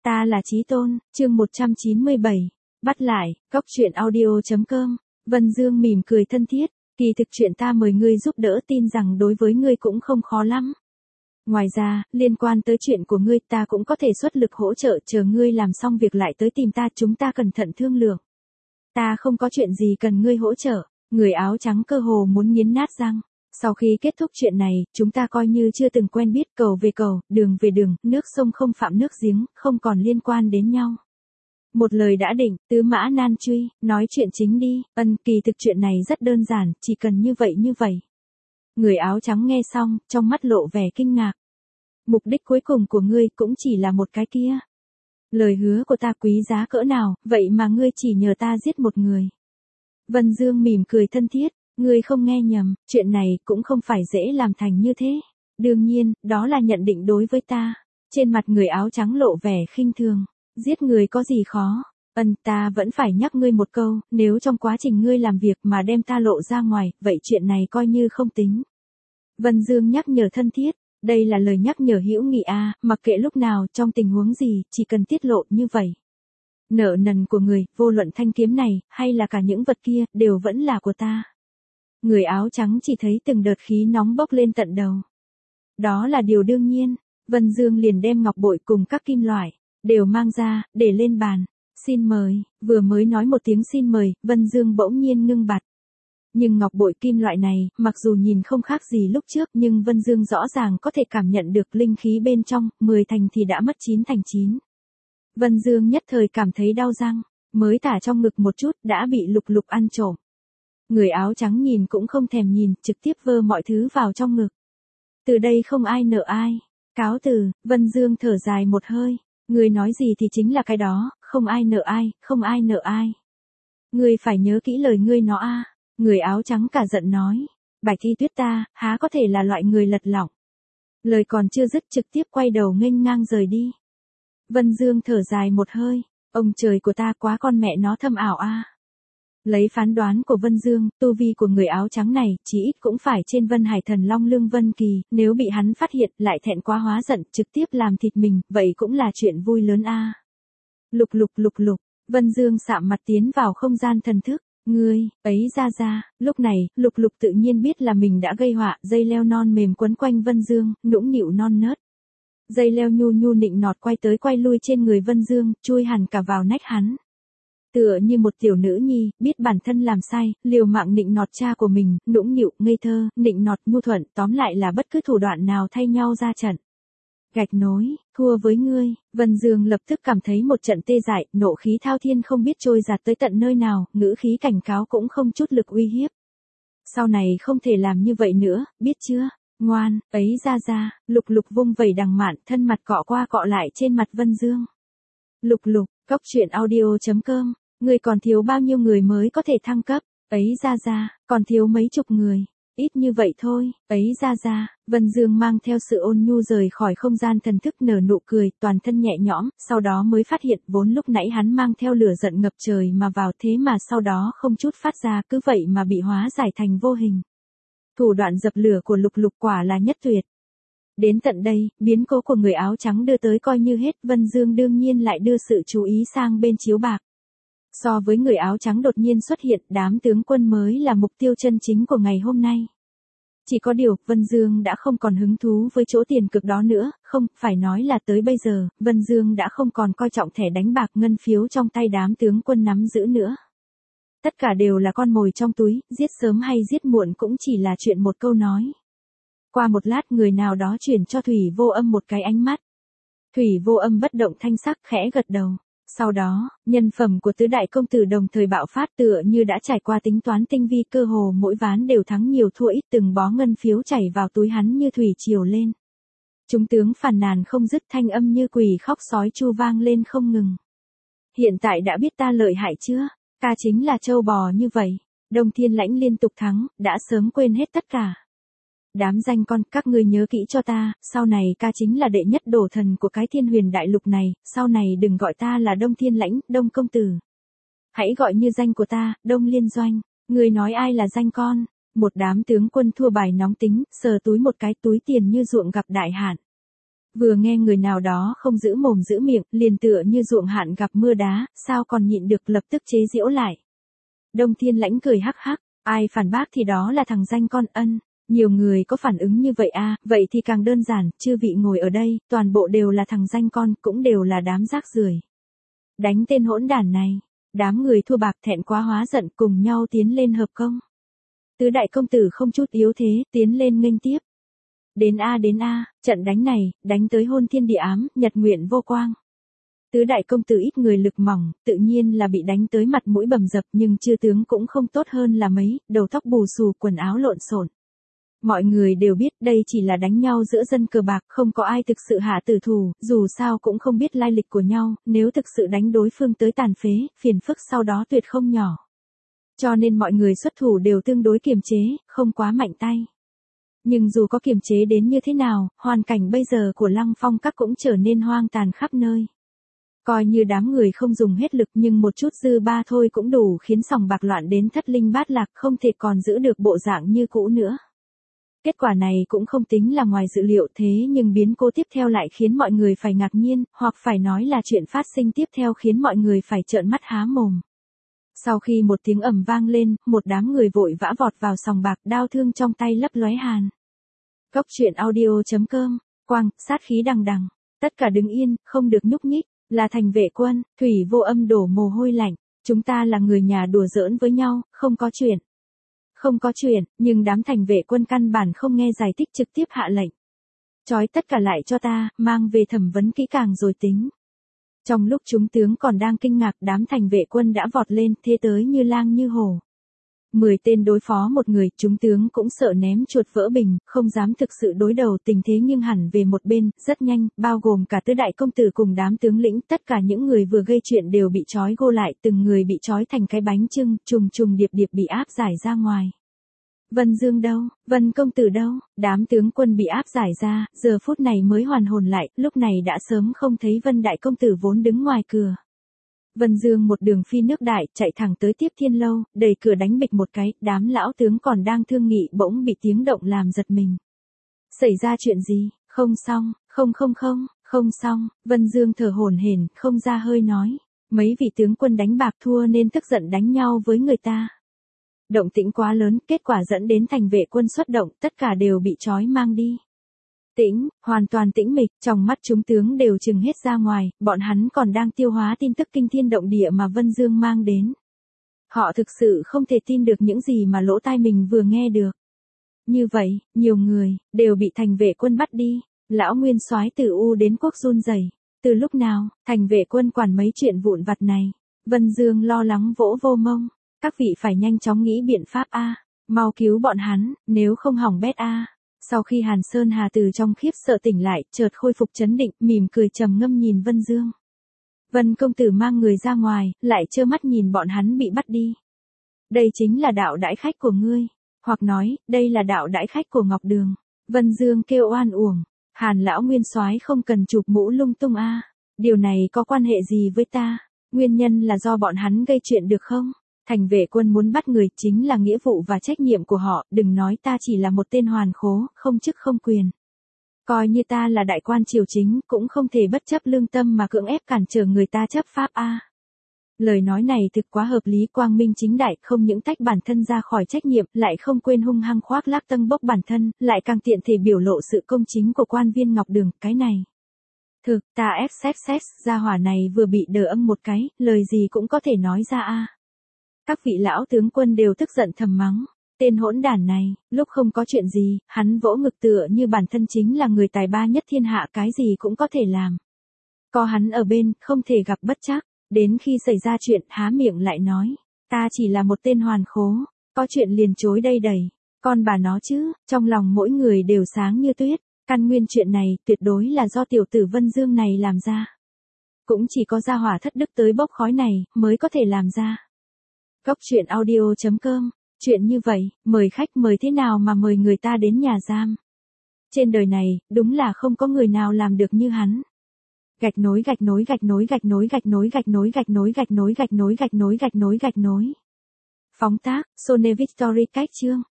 Ta là Chí Tôn, chương 197. Bắt lại, cóc truyện audio.com. Vân Dương mỉm cười thân thiết, kỳ thực chuyện ta mời ngươi giúp đỡ tin rằng đối với ngươi cũng không khó lắm. Ngoài ra, liên quan tới chuyện của ngươi ta cũng có thể xuất lực hỗ trợ, chờ ngươi làm xong việc lại tới tìm ta, chúng ta cẩn thận thương lượng. Ta không có chuyện gì cần ngươi hỗ trợ. Người áo trắng cơ hồ muốn nghiến nát răng. Sau khi kết thúc chuyện này, chúng ta coi như chưa từng quen biết, cầu về cầu, đường về đường, nước sông không phạm nước giếng, không còn liên quan đến nhau. Một lời đã định, tứ mã nan truy, nói chuyện chính đi. Kỳ thực chuyện này rất đơn giản, chỉ cần như vậy. Người áo trắng nghe xong, trong mắt lộ vẻ kinh ngạc. Mục đích cuối cùng của ngươi cũng chỉ là một cái kia. Lời hứa của ta quý giá cỡ nào, vậy mà ngươi chỉ nhờ ta giết một người. Vân Dương mỉm cười thân thiết, ngươi không nghe nhầm, chuyện này cũng không phải dễ làm thành như thế. Đương nhiên, đó là nhận định đối với ta. Trên mặt người áo trắng lộ vẻ khinh thường. Giết người có gì khó? Ta vẫn phải nhắc ngươi một câu, nếu trong quá trình ngươi làm việc mà đem ta lộ ra ngoài, vậy chuyện này coi như không tính. Vân Dương nhắc nhở thân thiết, đây là lời nhắc nhở hữu nghị a, mặc kệ lúc nào, trong tình huống gì, chỉ cần tiết lộ như vậy. Nợ nần của người, vô luận thanh kiếm này, hay là cả những vật kia, đều vẫn là của ta. Người áo trắng chỉ thấy từng đợt khí nóng bốc lên tận đầu. Đó là điều đương nhiên, Vân Dương liền đem ngọc bội cùng các kim loại, đều mang ra, để lên bàn. Xin mời, vừa mới nói một tiếng xin mời, Vân Dương bỗng nhiên ngưng bặt. Nhưng ngọc bội kim loại này, mặc dù nhìn không khác gì lúc trước, nhưng Vân Dương rõ ràng có thể cảm nhận được linh khí bên trong, 10 thành thì đã mất 9 thành 9. Vân Dương nhất thời cảm thấy đau răng, mới thả trong ngực một chút, đã bị Lục Lục ăn trộm. Người áo trắng nhìn cũng không thèm nhìn, trực tiếp vơ mọi thứ vào trong ngực. Từ đây không ai nợ ai. Cáo từ, Vân Dương thở dài một hơi. Người nói gì thì chính là cái đó, không ai nợ ai, không ai nợ ai. Người phải nhớ kỹ lời ngươi nó a. Người áo trắng cả giận nói. Bạch Thi Tuyết ta, há có thể là loại người lật lọng. Lời còn chưa dứt trực tiếp quay đầu nghênh ngang rời đi. Vân Dương thở dài một hơi. Ông trời của ta quá con mẹ nó thâm ảo a. Lấy phán đoán của Vân Dương, tu vi của người áo trắng này, chí ít cũng phải trên Vân Hải Thần Long Lương Vân Kỳ, nếu bị hắn phát hiện, lại thẹn quá hóa giận, trực tiếp làm thịt mình, vậy cũng là chuyện vui lớn a. Lục, Vân Dương sạm mặt tiến vào không gian thần thức, ngươi, ấy ra, lúc này, Lục tự nhiên biết là mình đã gây họa, dây leo non mềm quấn quanh Vân Dương, nũng nịu non nớt. Dây leo nhu nịnh nọt quay tới quay lui trên người Vân Dương, chui hẳn cả vào nách hắn. Tựa như một tiểu nữ nhi, biết bản thân làm sai, liều mạng nịnh nọt cha của mình, nũng nịu, ngây thơ, nịnh nọt, nhu thuận, tóm lại là bất cứ thủ đoạn nào thay nhau ra trận. Gạch nối, thua với ngươi, Vân Dương lập tức cảm thấy một trận tê dại, nộ khí thao thiên không biết trôi giạt tới tận nơi nào, ngữ khí cảnh cáo cũng không chút lực uy hiếp. Sau này không thể làm như vậy nữa, biết chưa? Ngoan, ấy ra, Lục vung vẩy đằng mạn, thân mặt cọ qua cọ lại trên mặt Vân Dương. Lục, cóc truyện audio.com. Người còn thiếu bao nhiêu người mới có thể thăng cấp? Ấy ra, còn thiếu mấy chục người. Ít như vậy thôi, ấy ra. Vân Dương mang theo sự ôn nhu rời khỏi không gian thần thức, nở nụ cười, toàn thân nhẹ nhõm, sau đó mới phát hiện vốn lúc nãy hắn mang theo lửa giận ngập trời mà vào, thế mà sau đó không chút phát ra, cứ vậy mà bị hóa giải thành vô hình. Thủ đoạn dập lửa của Lục quả là nhất tuyệt. Đến tận đây, biến cố của người áo trắng đưa tới coi như hết, Vân Dương đương nhiên lại đưa sự chú ý sang bên chiếu bạc. So với người áo trắng đột nhiên xuất hiện, đám tướng quân mới là mục tiêu chân chính của ngày hôm nay. Chỉ có điều, Vân Dương đã không còn hứng thú với chỗ tiền cực đó nữa, không, phải nói là tới bây giờ, Vân Dương đã không còn coi trọng thẻ đánh bạc ngân phiếu trong tay đám tướng quân nắm giữ nữa. Tất cả đều là con mồi trong túi, giết sớm hay giết muộn cũng chỉ là chuyện một câu nói. Qua một lát người nào đó chuyển cho Thủy Vô Âm một cái ánh mắt. Thủy Vô Âm bất động thanh sắc khẽ gật đầu. Sau đó, nhân phẩm của tứ đại công tử đồng thời bạo phát, tựa như đã trải qua tính toán tinh vi, cơ hồ mỗi ván đều thắng nhiều thua ít, từng bó ngân phiếu chảy vào túi hắn như thủy triều lên. Chúng tướng phàn nàn không dứt, thanh âm như quỷ khóc sói chu vang lên không ngừng. Hiện tại đã biết ta lợi hại chưa? Ca chính là trâu bò như vậy. Đông Thiên Lãnh liên tục thắng, đã sớm quên hết tất cả. Đám danh con, các ngươi nhớ kỹ cho ta, sau này ca chính là đệ nhất đổ thần của cái Thiên Huyền đại lục này, sau này đừng gọi ta là Đông Thiên Lãnh, Đông công tử. Hãy gọi như danh của ta, Đông Liên Doanh. Ngươi nói ai là danh con? Một đám tướng quân thua bài nóng tính, sờ túi một cái, túi tiền như ruộng gặp đại hạn. Vừa nghe người nào đó không giữ mồm giữ miệng, liền tựa như ruộng hạn gặp mưa đá, sao còn nhịn được, lập tức chế giễu lại. Đông Thiên Lãnh cười hắc hắc, ai phản bác thì đó là thằng danh con ân. Nhiều người có phản ứng như vậy à, vậy thì càng đơn giản, chư vị ngồi ở đây, toàn bộ đều là thằng danh con, cũng đều là đám rác rưởi. Đánh tên hỗn đản này. Đám người thua bạc thẹn quá hóa giận cùng nhau tiến lên hợp công. Tứ đại công tử không chút yếu thế, tiến lên nghênh tiếp. Đến a, trận đánh này, đánh tới hôn thiên địa ám, nhật nguyện vô quang. Tứ đại công tử ít người lực mỏng, tự nhiên là bị đánh tới mặt mũi bầm dập, nhưng chư tướng cũng không tốt hơn là mấy, đầu tóc bù xù, quần áo lộn xộn. Mọi người đều biết đây chỉ là đánh nhau giữa dân cờ bạc, không có ai thực sự hạ tử thủ, dù sao cũng không biết lai lịch của nhau, nếu thực sự đánh đối phương tới tàn phế, phiền phức sau đó tuyệt không nhỏ. Cho nên mọi người xuất thủ đều tương đối kiềm chế, không quá mạnh tay. Nhưng dù có kiềm chế đến như thế nào, hoàn cảnh bây giờ của Lăng Phong các cũng trở nên hoang tàn khắp nơi. Coi như đám người không dùng hết lực nhưng một chút dư ba thôi cũng đủ khiến sòng bạc loạn đến thất linh bát lạc, không thể còn giữ được bộ dạng như cũ nữa. Kết quả này cũng không tính là ngoài dự liệu, thế nhưng biến cố tiếp theo lại khiến mọi người phải ngạc nhiên, hoặc phải nói là chuyện phát sinh tiếp theo khiến mọi người phải trợn mắt há mồm. Sau khi một tiếng ầm vang lên, một đám người vội vã vọt vào sòng bạc, đao thương trong tay lấp lóe hàn. Cốc truyện audio.com, quang, sát khí đằng đằng, tất cả đứng yên, không được nhúc nhích, là Thành Vệ Quân. Thủy Vô Âm đổ mồ hôi lạnh, chúng ta là người nhà đùa giỡn với nhau, không có chuyện. Không có chuyện, nhưng đám Thành Vệ Quân căn bản không nghe giải thích, trực tiếp hạ lệnh. Trói tất cả lại cho ta, mang về thẩm vấn kỹ càng rồi tính. Trong lúc chúng tướng còn đang kinh ngạc, đám Thành Vệ Quân đã vọt lên, thế tới như lang như hổ. 10 tên đối phó một người, chúng tướng cũng sợ ném chuột vỡ bình, không dám thực sự đối đầu, tình thế nghiêng hẳn về một bên, rất nhanh, bao gồm cả tứ đại công tử cùng đám tướng lĩnh, tất cả những người vừa gây chuyện đều bị trói gô lại, từng người bị trói thành cái bánh chưng, trùng trùng điệp điệp bị áp giải ra ngoài. Vân Dương đâu? Vân công tử đâu? Đám tướng quân bị áp giải ra, giờ phút này mới hoàn hồn lại, lúc này đã sớm không thấy Vân đại công tử vốn đứng ngoài cửa. Vân Dương một đường phi nước đại, chạy thẳng tới Tiếp Thiên lâu, đẩy cửa đánh bịch một cái, đám lão tướng còn đang thương nghị bỗng bị tiếng động làm giật mình. Xảy ra chuyện gì? Không xong, không xong, Vân Dương thở hổn hển, không ra hơi nói. Mấy vị tướng quân đánh bạc thua nên tức giận đánh nhau với người ta. Động tĩnh quá lớn, kết quả dẫn đến Thành Vệ Quân xuất động, tất cả đều bị trói mang đi. Tĩnh, hoàn toàn tĩnh mịch, trong mắt chúng tướng đều trừng hết ra ngoài, bọn hắn còn đang tiêu hóa tin tức kinh thiên động địa mà Vân Dương mang đến. Họ thực sự không thể tin được những gì mà lỗ tai mình vừa nghe được. Như vậy, nhiều người, đều bị Thành Vệ Quân bắt đi, lão nguyên soái từ U đến quốc run rẩy. Từ lúc nào, Thành Vệ Quân quản mấy chuyện vụn vặt này? Vân Dương lo lắng vỗ vô mông. Các vị phải nhanh chóng nghĩ biện pháp a, mau cứu bọn hắn, nếu không hỏng bét a. Sau khi Hàn Sơn Hà từ trong khiếp sợ tỉnh lại, chợt khôi phục trấn định, mỉm cười trầm ngâm nhìn Vân Dương. Vân công tử mang người ra ngoài, lại trơ mắt nhìn bọn hắn bị bắt đi. Đây chính là đạo đãi khách của ngươi, hoặc nói, đây là đạo đãi khách của Ngọc Đường. Vân Dương kêu oan uổng, Hàn lão nguyên soái không cần chụp mũ lung tung a. Điều này có quan hệ gì với ta? Nguyên nhân là do bọn hắn gây chuyện được không? Thành Vệ Quân muốn bắt người chính là nghĩa vụ và trách nhiệm của họ, đừng nói ta chỉ là một tên hoàn khố, không chức không quyền. Coi như ta là đại quan triều chính, cũng không thể bất chấp lương tâm mà cưỡng ép cản trở người ta chấp pháp a. Lời nói này thực quá hợp lý, quang minh chính đại, không những tách bản thân ra khỏi trách nhiệm, lại không quên hung hăng khoác lác tâng bốc bản thân, lại càng tiện thể biểu lộ sự công chính của quan viên Ngọc Đường, cái này. Thực, ta xx, gia hỏa này vừa bị đờ âm một cái, lời gì cũng có thể nói ra a. Các vị lão tướng quân đều tức giận thầm mắng. Tên hỗn đản này, lúc không có chuyện gì, hắn vỗ ngực tựa như bản thân chính là người tài ba nhất thiên hạ, cái gì cũng có thể làm. Có hắn ở bên, không thể gặp bất trắc. Đến khi xảy ra chuyện, há miệng lại nói. Ta chỉ là một tên hoàn khố, có chuyện liền chối đây đầy. Con bà nó chứ, trong lòng mỗi người đều sáng như tuyết. Căn nguyên chuyện này, tuyệt đối là do tiểu tử Vân Dương này làm ra. Cũng chỉ có gia hỏa thất đức tới bốc khói này, mới có thể làm ra. Cốc truyện audio.com, chuyện như vậy, mời khách mời thế nào mà mời người ta đến nhà giam. Trên đời này, đúng là không có người nào làm được như hắn. Gạch nối. Phóng tác, Sone Victory cách chương.